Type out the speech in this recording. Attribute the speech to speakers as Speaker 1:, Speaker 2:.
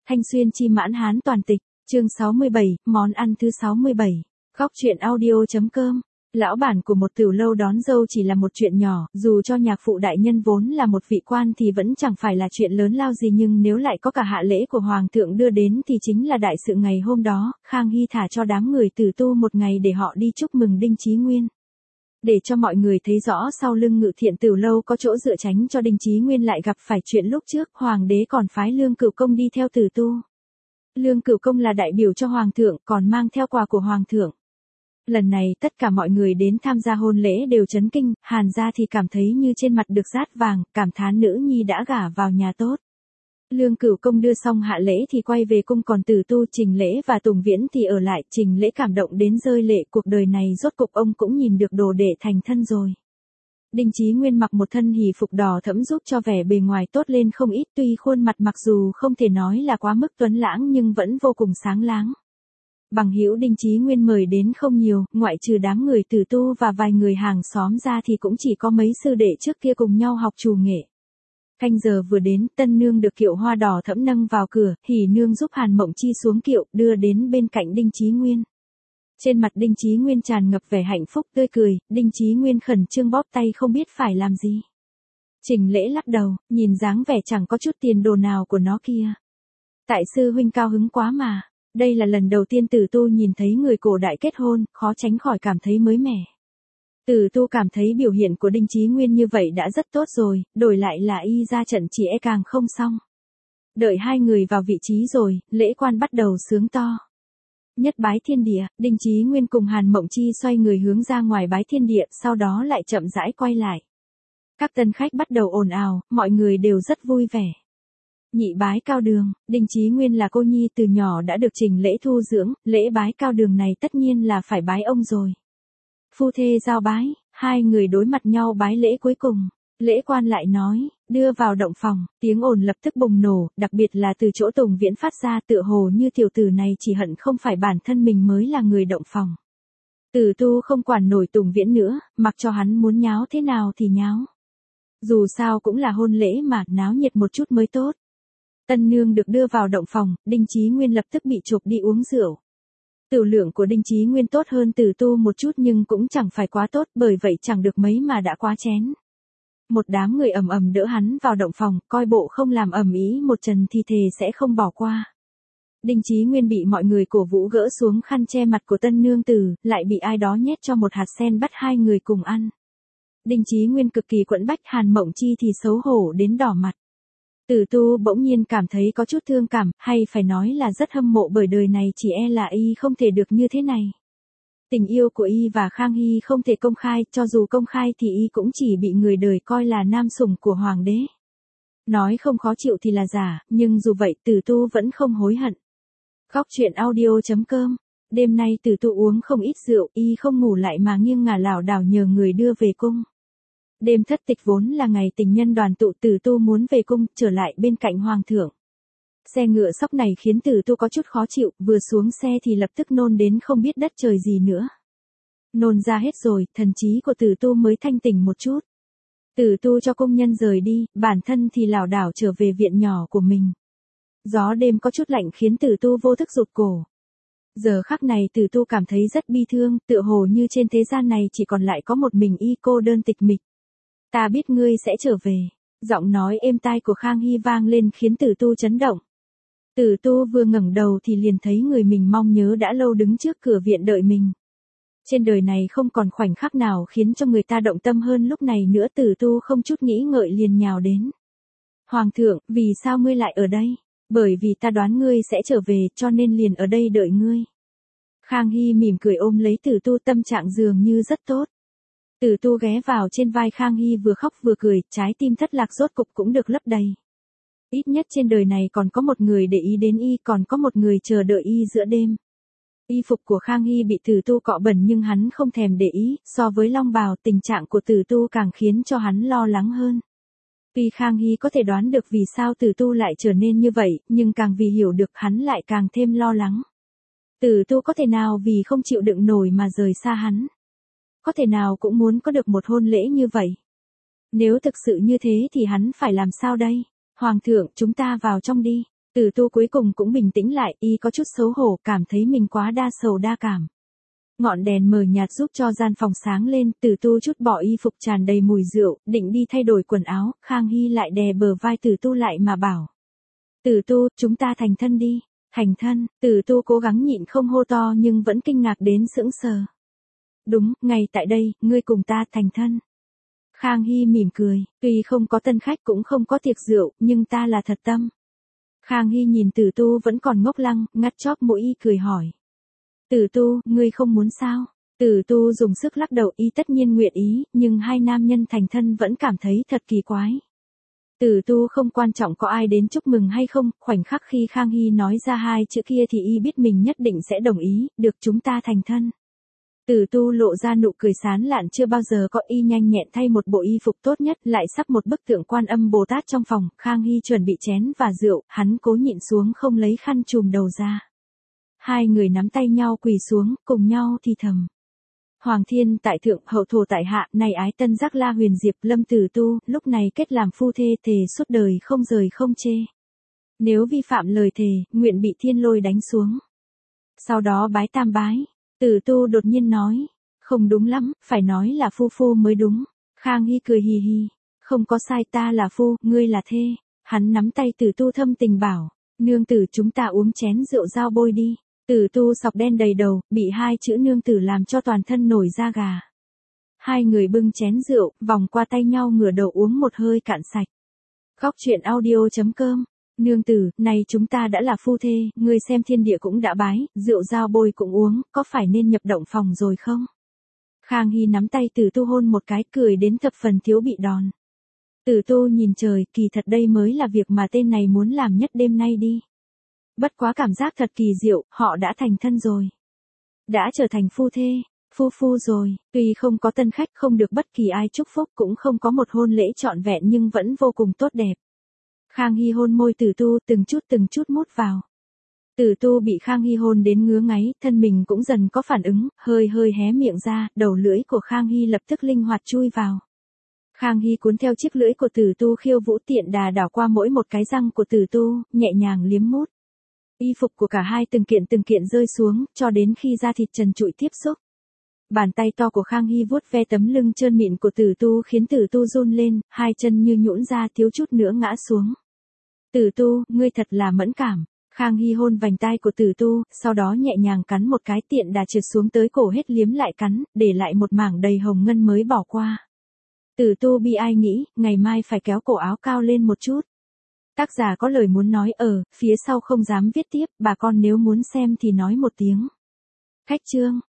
Speaker 1: Thanh Xuyên chi mãn Hán toàn tịch, chương 67, món ăn thứ 67. Góc truyện audio.com. Lão bản của một tiểu lâu đón dâu chỉ là một chuyện nhỏ, dù cho nhạc phụ đại nhân vốn là một vị quan thì vẫn chẳng phải là chuyện lớn lao gì, nhưng nếu lại có cả hạ lễ của hoàng thượng đưa đến thì chính là đại sự ngày hôm đó. Khang Hy thả cho đám người Tử Tu một ngày để họ đi chúc mừng Đinh Chí Nguyên. Để cho mọi người thấy rõ sau lưng Ngự Thiện tiểu lâu có chỗ dựa tránh cho Đinh Chí Nguyên lại gặp phải chuyện lúc trước, hoàng đế còn phái Lương Cửu Công đi theo Tử Tu. Lương Cửu Công là đại biểu cho hoàng thượng, còn mang theo quà của hoàng thượng. Lần này tất cả mọi người đến tham gia hôn lễ đều chấn kinh, Hàn gia thì cảm thấy như trên mặt được dát vàng, cảm thán nữ nhi đã gả vào nhà tốt. Lương Cửu Công đưa xong hạ lễ thì quay về cung, còn Tử Tu, Trình Lễ và Tùng Viễn thì ở lại. Trình Lễ cảm động đến rơi lệ, cuộc đời này rốt cục ông cũng nhìn được đồ đệ thành thân rồi. Đinh Chí Nguyên mặc một thân hỷ phục đỏ thẫm giúp cho vẻ bề ngoài tốt lên không ít, tuy khuôn mặt mặc dù không thể nói là quá mức tuấn lãng nhưng vẫn vô cùng sáng láng. Bằng hữu Đinh Chí Nguyên mời đến không nhiều, ngoại trừ đám người Tử Tu và vài người hàng xóm ra thì cũng chỉ có mấy sư đệ trước kia cùng nhau học trù nghệ. Canh giờ vừa đến, tân nương được kiệu hoa đỏ thẫm nâng vào cửa, hỉ nương giúp Hàn Mộng Chi xuống kiệu, đưa đến bên cạnh Đinh Chí Nguyên. Trên mặt Đinh Chí Nguyên tràn ngập vẻ hạnh phúc tươi cười, Đinh Chí Nguyên khẩn trương bóp tay không biết phải làm gì. Trình Lễ lắc đầu, nhìn dáng vẻ chẳng có chút tiền đồ nào của nó kia. Tại sư huynh cao hứng quá mà, đây là lần đầu tiên Tử Tu nhìn thấy người cổ đại kết hôn, khó tránh khỏi cảm thấy mới mẻ. Tử Tu cảm thấy biểu hiện của Đinh Chí Nguyên như vậy đã rất tốt rồi, đổi lại là y ra trận chỉ e càng không xong. Đợi hai người vào vị trí rồi, lễ quan bắt đầu sướng to. Nhất bái thiên địa, Đinh Chí Nguyên cùng Hàn Mộng Chi xoay người hướng ra ngoài bái thiên địa, sau đó lại chậm rãi quay lại. Các tân khách bắt đầu ồn ào, mọi người đều rất vui vẻ. Nhị bái cao đường, Đinh Chí Nguyên là cô nhi từ nhỏ đã được Trình Lễ thu dưỡng, lễ bái cao đường này tất nhiên là phải bái ông rồi. Phu thê giao bái, hai người đối mặt nhau bái lễ cuối cùng. Lễ quan lại nói, đưa vào động phòng, tiếng ồn lập tức bùng nổ, đặc biệt là từ chỗ Tùng Viễn phát ra, tựa hồ như tiểu tử này chỉ hận không phải bản thân mình mới là người động phòng. Tử Tu không quản nổi Tùng Viễn nữa, mặc cho hắn muốn nháo thế nào thì nháo. Dù sao cũng là hôn lễ mà, náo nhiệt một chút mới tốt. Tân nương được đưa vào động phòng, Đinh Chí Nguyên lập tức bị chụp đi uống rượu. Tiểu lượng của Đinh Chí Nguyên tốt hơn Tử Tu một chút nhưng cũng chẳng phải quá tốt, bởi vậy chẳng được mấy mà đã quá chén. Một đám người ầm ầm đỡ hắn vào động phòng, coi bộ không làm ầm ĩ một trận thì thề sẽ không bỏ qua. Đinh Chí Nguyên bị mọi người cổ vũ gỡ xuống khăn che mặt của tân nương tử, lại bị ai đó nhét cho một hạt sen bắt hai người cùng ăn. Đinh Chí Nguyên cực kỳ quẫn bách, Hàn Mộng Chi thì xấu hổ đến đỏ mặt. Tử Tu bỗng nhiên cảm thấy có chút thương cảm, hay phải nói là rất hâm mộ, bởi đời này chỉ e là y không thể được như thế này. Tình yêu của y và Khang Hy không thể công khai, cho dù công khai thì y cũng chỉ bị người đời coi là nam sủng của hoàng đế. Nói không khó chịu thì là giả, nhưng dù vậy Tử Tu vẫn không hối hận. Góc truyện audio.com. Đêm nay Tử Tu uống không ít rượu, y không ngủ lại mà nghiêng ngả lảo đảo nhờ người đưa về cung. Đêm thất tịch vốn là ngày tình nhân đoàn tụ, Tử Tu muốn về cung, trở lại bên cạnh hoàng thượng. Xe ngựa sóc này khiến Tử Tu có chút khó chịu, vừa xuống xe thì lập tức nôn đến không biết đất trời gì nữa. Nôn ra hết rồi, thần trí của Tử Tu mới thanh tỉnh một chút. Tử Tu cho công nhân rời đi, bản thân thì lảo đảo trở về viện nhỏ của mình. Gió đêm có chút lạnh khiến Tử Tu vô thức rụt cổ. Giờ khắc này Tử Tu cảm thấy rất bi thương, tựa hồ như trên thế gian này chỉ còn lại có một mình y cô đơn tịch mịch. Ta biết ngươi sẽ trở về. Giọng nói êm tai của Khang Hy vang lên khiến Tử Tu chấn động. Tử Tu vừa ngẩng đầu thì liền thấy người mình mong nhớ đã lâu đứng trước cửa viện đợi mình. Trên đời này không còn khoảnh khắc nào khiến cho người ta động tâm hơn lúc này nữa. Tử Tu không chút nghĩ ngợi liền nhào đến. Hoàng thượng, vì sao ngươi lại ở đây? Bởi vì ta đoán ngươi sẽ trở về cho nên liền ở đây đợi ngươi. Khang Hy mỉm cười ôm lấy Tử Tu, tâm trạng dường như rất tốt. Tử Tu ghé vào trên vai Khang Hy vừa khóc vừa cười, trái tim thất lạc rốt cục cũng được lấp đầy. Ít nhất trên đời này còn có một người để ý đến y, còn có một người chờ đợi y giữa đêm. Y phục của Khang Hy bị Tử Tu cọ bẩn nhưng hắn không thèm để ý, so với long bào tình trạng của Tử Tu càng khiến cho hắn lo lắng hơn. Tuy Khang Hy có thể đoán được vì sao Tử Tu lại trở nên như vậy, nhưng càng vì hiểu được hắn lại càng thêm lo lắng. Tử Tu có thể nào vì không chịu đựng nổi mà rời xa hắn? Có thể nào cũng muốn có được một hôn lễ như vậy? Nếu thực sự như thế thì hắn phải làm sao đây? Hoàng thượng, chúng ta vào trong đi. Tử Tu cuối cùng cũng bình tĩnh lại, y có chút xấu hổ, cảm thấy mình quá đa sầu đa cảm. Ngọn đèn mờ nhạt giúp cho gian phòng sáng lên, Tử Tu chút bỏ y phục tràn đầy mùi rượu, định đi thay đổi quần áo, Khang Hy lại đè bờ vai Tử Tu lại mà bảo. Tử Tu, chúng ta thành thân đi. Thành thân, Tử Tu cố gắng nhịn không hô to nhưng vẫn kinh ngạc đến sững sờ. Đúng, ngay tại đây, ngươi cùng ta thành thân. Khang Hy mỉm cười, tuy không có tân khách cũng không có tiệc rượu, nhưng ta là thật tâm. Khang Hy nhìn Tử Tu vẫn còn ngốc lăng, ngắt chóp mũi y cười hỏi. Tử Tu, ngươi không muốn sao? Tử Tu dùng sức lắc đầu, y tất nhiên nguyện ý, nhưng hai nam nhân thành thân vẫn cảm thấy thật kỳ quái. Tử Tu không quan trọng có ai đến chúc mừng hay không, khoảnh khắc khi Khang Hy nói ra hai chữ kia thì y biết mình nhất định sẽ đồng ý, được chúng ta thành thân. Tử Tu lộ ra nụ cười sán lạn chưa bao giờ có, y nhanh nhẹn thay một bộ y phục tốt nhất, lại sắp một bức tượng Quan Âm Bồ Tát trong phòng, Khang Hy chuẩn bị chén và rượu, hắn cố nhịn xuống không lấy khăn trùm đầu ra. Hai người nắm tay nhau quỳ xuống, cùng nhau thì thầm. Hoàng thiên tại thượng, hậu thổ tại hạ, này ái tân giác La Huyền Diệp Lâm Tử Tu, lúc này kết làm phu thê, thề suốt đời không rời không chê. Nếu vi phạm lời thề, nguyện bị thiên lôi đánh xuống. Sau đó bái tam bái. Tử Tu đột nhiên nói, không đúng lắm, phải nói là phu phu mới đúng. Khang Hy cười hì hì, không có sai, ta là phu, ngươi là thê. Hắn nắm tay Tử Tu thâm tình bảo, nương tử chúng ta uống chén rượu giao bôi đi. Tử Tu sọc đen đầy đầu, bị hai chữ nương tử làm cho toàn thân nổi da gà. Hai người bưng chén rượu, vòng qua tay nhau ngửa đầu uống một hơi cạn sạch. Góc truyện audio.com. Nương tử, này chúng ta đã là phu thê, ngươi xem thiên địa cũng đã bái, rượu giao bôi cũng uống, có phải nên nhập động phòng rồi không? Khang Hy nắm tay Tử Tu hôn một cái, cười đến thập phần thiếu bị đòn. Tử Tu nhìn trời, kỳ thật đây mới là việc mà tên này muốn làm nhất đêm nay đi. Bất quá cảm giác thật kỳ diệu, họ đã thành thân rồi. Đã trở thành phu thê, phu phu rồi, tuy không có tân khách, không được bất kỳ ai chúc phúc, cũng không có một hôn lễ trọn vẹn nhưng vẫn vô cùng tốt đẹp. Khang Hy hôn môi Tử Tu từng chút mút vào. Tử Tu bị Khang Hy hôn đến ngứa ngáy, thân mình cũng dần có phản ứng, hơi hé miệng ra, đầu lưỡi của Khang Hy lập tức linh hoạt chui vào. Khang Hy cuốn theo chiếc lưỡi của Tử Tu khiêu vũ tiện đà đảo qua mỗi một cái răng của Tử Tu, nhẹ nhàng liếm mút. Y phục của cả hai từng kiện rơi xuống, cho đến khi da thịt trần trụi tiếp xúc. Bàn tay to của Khang Hy vuốt ve tấm lưng trơn mịn của Tử Tu khiến Tử Tu run lên, hai chân như nhũn ra thiếu chút nữa ngã xuống. Tử Tu, ngươi thật là mẫn cảm. Khang Hy hôn vành tai của Tử Tu, sau đó nhẹ nhàng cắn một cái, tiện đà trượt xuống tới cổ hết liếm lại cắn, để lại một mảng đầy hồng ngân mới bỏ qua. Tử Tu bi ai nghĩ, ngày mai phải kéo cổ áo cao lên một chút. Tác giả có lời muốn nói ở phía sau không dám viết tiếp, bà con nếu muốn xem thì nói một tiếng. Khách chương.